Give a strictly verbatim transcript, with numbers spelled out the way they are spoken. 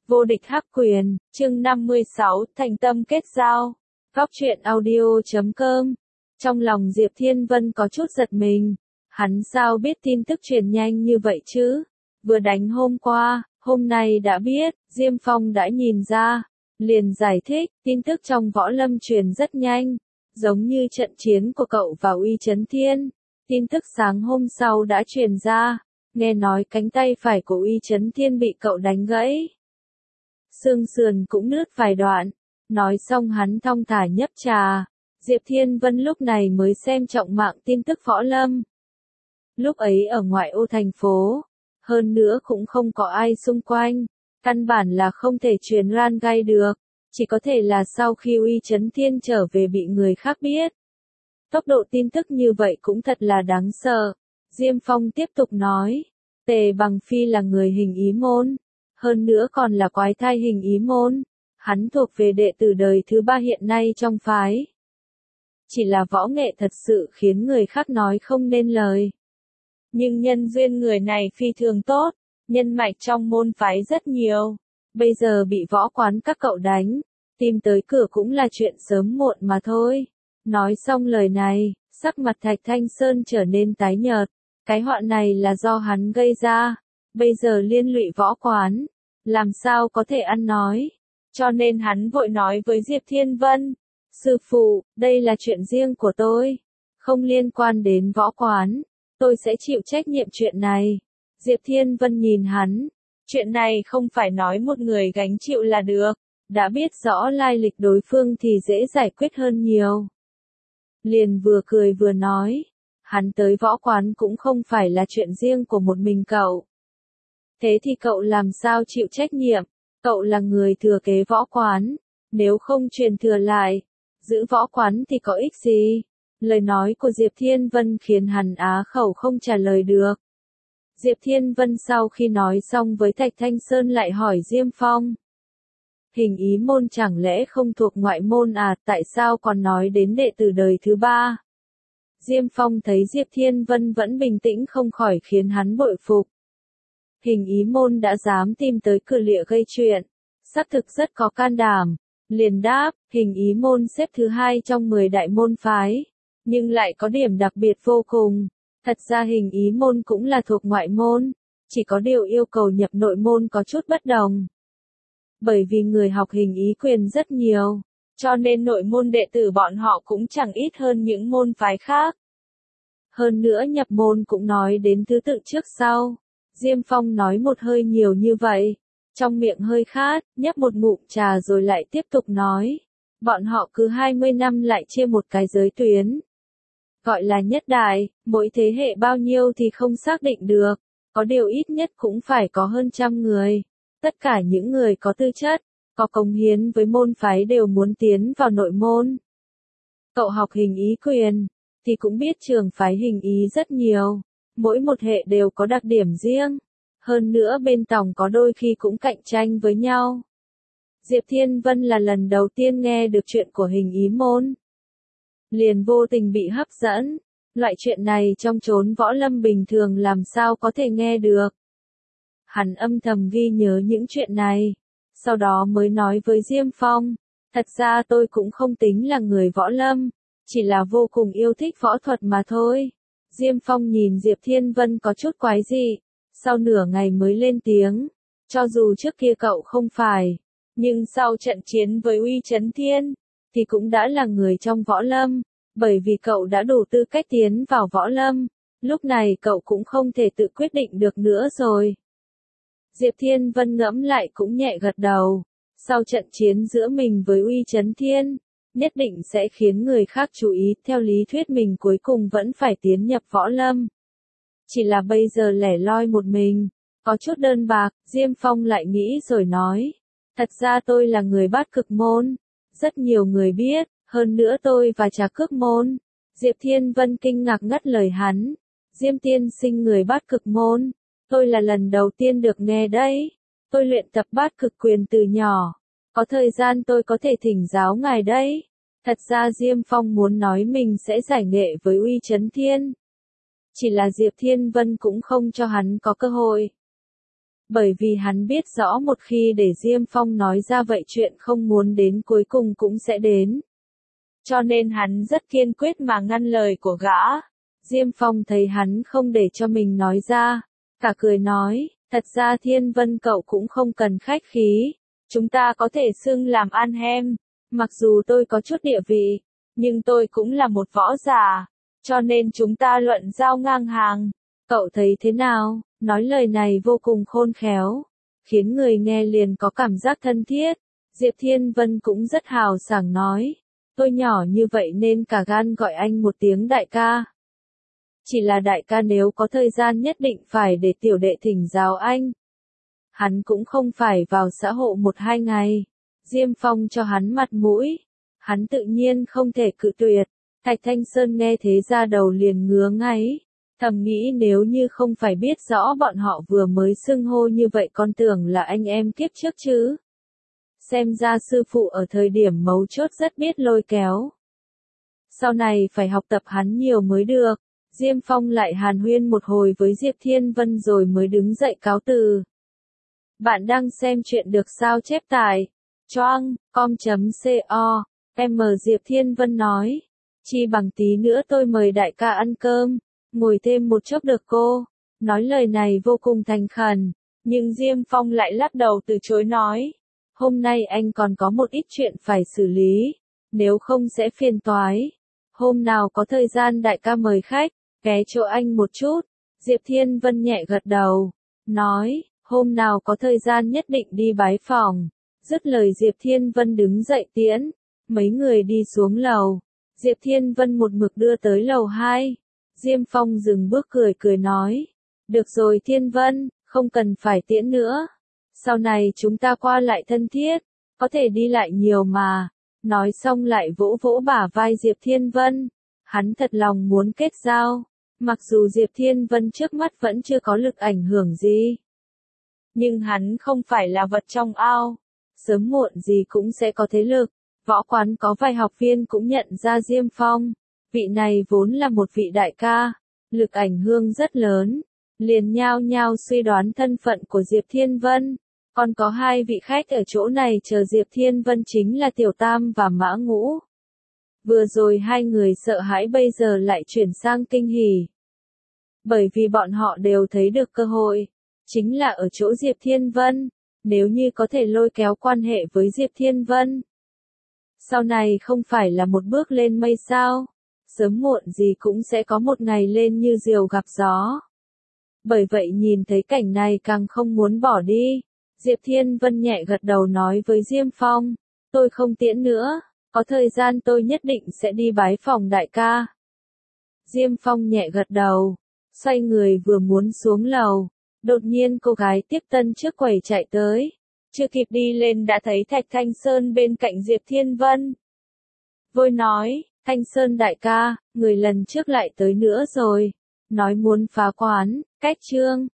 Vô địch hắc quyền, chương năm mươi sáu, thành tâm kết giao. Góc truyện audio chấm com. Trong lòng Diệp Thiên Vân có chút giật mình. Hắn sao biết tin tức truyền nhanh như vậy chứ? Vừa đánh hôm qua, hôm nay đã biết, Diêm Phong đã nhìn ra. Liền giải thích, tin tức trong võ lâm truyền rất nhanh. Giống như trận chiến của cậu và Uy Chấn Thiên. Tin tức sáng hôm sau đã truyền ra. Nghe nói cánh tay phải của Uy Chấn Thiên bị cậu đánh gãy. Xương sườn cũng nứt vài đoạn. Nói xong hắn thong thả nhấp trà. Diệp Thiên Vân lúc này mới xem trọng mạng tin tức võ lâm. Lúc ấy ở ngoại ô thành phố. Hơn nữa cũng không có ai xung quanh. Căn bản là không thể truyền ran gai được. Chỉ có thể là sau khi Uy Chấn Thiên trở về bị người khác biết. Tốc độ tin tức như vậy cũng thật là đáng sợ. Diêm Phong tiếp tục nói. Tề Bằng Phi là người hình ý môn. Hơn nữa còn là quái thai hình ý môn. Hắn thuộc về đệ tử đời thứ ba hiện nay trong phái. Chỉ là võ nghệ thật sự khiến người khác nói không nên lời. Nhưng nhân duyên người này phi thường tốt. Nhân mạch trong môn phái rất nhiều. Bây giờ bị võ quán các cậu đánh. Tìm tới cửa cũng là chuyện sớm muộn mà thôi. Nói xong lời này, sắc mặt Thạch Thanh Sơn trở nên tái nhợt. Cái họa này là do hắn gây ra. Bây giờ liên lụy võ quán. Làm sao có thể ăn nói. Cho nên hắn vội nói với Diệp Thiên Vân. Sư phụ, đây là chuyện riêng của tôi. Không liên quan đến võ quán. Tôi sẽ chịu trách nhiệm chuyện này. Diệp Thiên Vân nhìn hắn. Chuyện này không phải nói một người gánh chịu là được. Đã biết rõ lai lịch đối phương thì dễ giải quyết hơn nhiều. Liền vừa cười vừa nói. Hắn tới võ quán cũng không phải là chuyện riêng của một mình cậu. Thế thì cậu làm sao chịu trách nhiệm? Cậu là người thừa kế võ quán. Nếu không truyền thừa lại, giữ võ quán thì có ích gì? Lời nói của Diệp Thiên Vân khiến hắn á khẩu không trả lời được. Diệp Thiên Vân sau khi nói xong với Thạch Thanh Sơn lại hỏi Diêm Phong. Hình ý môn chẳng lẽ không thuộc ngoại môn à, tại sao còn nói đến đệ tử đời thứ ba? Diêm Phong thấy Diệp Thiên Vân vẫn bình tĩnh không khỏi khiến hắn bội phục. Hình ý môn đã dám tìm tới cửa lịa gây chuyện. Xác thực rất có can đảm. Liền đáp, hình ý môn xếp thứ hai trong mười đại môn phái. Nhưng lại có điểm đặc biệt vô cùng. Thật ra hình ý môn cũng là thuộc ngoại môn. Chỉ có điều yêu cầu nhập nội môn có chút bất đồng. Bởi vì người học hình ý quyền rất nhiều. Cho nên nội môn đệ tử bọn họ cũng chẳng ít hơn những môn phái khác. Hơn nữa nhập môn cũng nói đến thứ tự trước sau. Diêm Phong nói một hơi nhiều như vậy. Trong miệng hơi khát, nhấp một ngụm trà rồi lại tiếp tục nói. Bọn họ cứ hai mươi năm lại chia một cái giới tuyến. Gọi là nhất đại, mỗi thế hệ bao nhiêu thì không xác định được. Có điều ít nhất cũng phải có hơn trăm người. Tất cả những người có tư chất, có cống hiến với môn phái đều muốn tiến vào nội môn. Cậu học hình ý quyền, thì cũng biết trường phái hình ý rất nhiều. Mỗi một hệ đều có đặc điểm riêng. Hơn nữa bên trong có đôi khi cũng cạnh tranh với nhau. Diệp Thiên Vân là lần đầu tiên nghe được chuyện của hình ý môn. Liền vô tình bị hấp dẫn. Loại chuyện này trong chốn võ lâm bình thường làm sao có thể nghe được. Hắn âm thầm ghi nhớ những chuyện này. Sau đó mới nói với Diêm Phong. Thật ra tôi cũng không tính là người võ lâm. Chỉ là vô cùng yêu thích võ thuật mà thôi. Diêm Phong nhìn Diệp Thiên Vân có chút quái dị. Sau nửa ngày mới lên tiếng. Cho dù trước kia cậu không phải. Nhưng sau trận chiến với Uy Chấn Thiên. Thì cũng đã là người trong võ lâm. Bởi vì cậu đã đủ tư cách tiến vào võ lâm. Lúc này cậu cũng không thể tự quyết định được nữa rồi. Diệp Thiên Vân ngẫm lại cũng nhẹ gật đầu. Sau trận chiến giữa mình với Uy Chấn Thiên. Nhất định sẽ khiến người khác chú ý. Theo lý thuyết mình cuối cùng vẫn phải tiến nhập võ lâm. Chỉ là bây giờ lẻ loi một mình. Có chút đơn bạc. Diêm Phong lại nghĩ rồi nói. Thật ra tôi là người Bát Cực môn. Rất nhiều người biết. Hơn nữa tôi và Trà Cước môn. Diệp Thiên Vân kinh ngạc ngắt lời hắn. Diêm tiên sinh người Bát Cực môn. Tôi là lần đầu tiên được nghe đấy. Tôi luyện tập Bát Cực quyền từ nhỏ. Có thời gian tôi có thể thỉnh giáo ngài đấy. Thật ra Diêm Phong muốn nói mình sẽ giải nghệ với Uy Chấn Thiên. Chỉ là Diệp Thiên Vân cũng không cho hắn có cơ hội. Bởi vì hắn biết rõ một khi để Diêm Phong nói ra vậy chuyện không muốn đến cuối cùng cũng sẽ đến. Cho nên hắn rất kiên quyết mà ngăn lời của gã. Diêm Phong thấy hắn không để cho mình nói ra, cả cười nói, thật ra Thiên Vân cậu cũng không cần khách khí, chúng ta có thể xưng làm anh em, mặc dù tôi có chút địa vị, nhưng tôi cũng là một võ giả, cho nên chúng ta luận giao ngang hàng, cậu thấy thế nào? Nói lời này vô cùng khôn khéo, khiến người nghe liền có cảm giác thân thiết. Diệp Thiên Vân cũng rất hào sảng nói, tôi nhỏ như vậy nên cả gan gọi anh một tiếng đại ca. Chỉ là đại ca nếu có thời gian nhất định phải để tiểu đệ thỉnh giáo anh. Hắn cũng không phải vào xã hộ một hai ngày. Diêm Phong cho hắn mặt mũi. Hắn tự nhiên không thể cự tuyệt. Thạch Thanh Sơn nghe thế ra đầu liền ngứa ngáy. Thầm nghĩ nếu như không phải biết rõ bọn họ vừa mới xưng hô như vậy con tưởng là anh em kiếp trước chứ. Xem ra sư phụ ở thời điểm mấu chốt rất biết lôi kéo. Sau này phải học tập hắn nhiều mới được. Diêm Phong lại hàn huyên một hồi với Diệp Thiên Vân rồi mới đứng dậy cáo từ. Bạn đang xem chuyện được sao chép tại choang com.co. M Diệp Thiên Vân nói. Chi bằng tí nữa tôi mời đại ca ăn cơm. Ngồi thêm một chốc được cô. Nói lời này vô cùng thành khẩn. Nhưng Diêm Phong lại lắc đầu từ chối nói. Hôm nay anh còn có một ít chuyện phải xử lý. Nếu không sẽ phiền toái. Hôm nào có thời gian đại ca mời khách. Ghé chỗ anh một chút. Diệp Thiên Vân nhẹ gật đầu. Nói, hôm nào có thời gian nhất định đi bái phòng. Dứt lời Diệp Thiên Vân đứng dậy tiễn. Mấy người đi xuống lầu. Diệp Thiên Vân một mực đưa tới lầu hai. Diêm Phong dừng bước cười cười nói. Được rồi Thiên Vân, không cần phải tiễn nữa. Sau này chúng ta qua lại thân thiết. Có thể đi lại nhiều mà. Nói xong lại vỗ vỗ bả vai Diệp Thiên Vân. Hắn thật lòng muốn kết giao. Mặc dù Diệp Thiên Vân trước mắt vẫn chưa có lực ảnh hưởng gì. Nhưng hắn không phải là vật trong ao. Sớm muộn gì cũng sẽ có thế lực. Võ quán có vài học viên cũng nhận ra Diêm Phong. Vị này vốn là một vị đại ca. Lực ảnh hưởng rất lớn. Liền nhao nhao suy đoán thân phận của Diệp Thiên Vân. Còn có hai vị khách ở chỗ này chờ Diệp Thiên Vân chính là Tiểu Tam và Mã Ngũ. Vừa rồi hai người sợ hãi bây giờ lại chuyển sang kinh hỉ. Bởi vì bọn họ đều thấy được cơ hội. Chính là ở chỗ Diệp Thiên Vân. Nếu như có thể lôi kéo quan hệ với Diệp Thiên Vân. Sau này không phải là một bước lên mây sao. Sớm muộn gì cũng sẽ có một ngày lên như diều gặp gió. Bởi vậy nhìn thấy cảnh này càng không muốn bỏ đi. Diệp Thiên Vân nhẹ gật đầu nói với Diêm Phong. Tôi không tiễn nữa. Có thời gian tôi nhất định sẽ đi bái phòng đại ca. Diêm Phong nhẹ gật đầu. Xoay người vừa muốn xuống lầu. Đột nhiên cô gái tiếp tân trước quầy chạy tới. Chưa kịp đi lên đã thấy Thạch Thanh Sơn bên cạnh Diệp Thiên Vân. Vội nói, Thanh Sơn đại ca, người lần trước lại tới nữa rồi. Nói muốn phá quán, cách chương.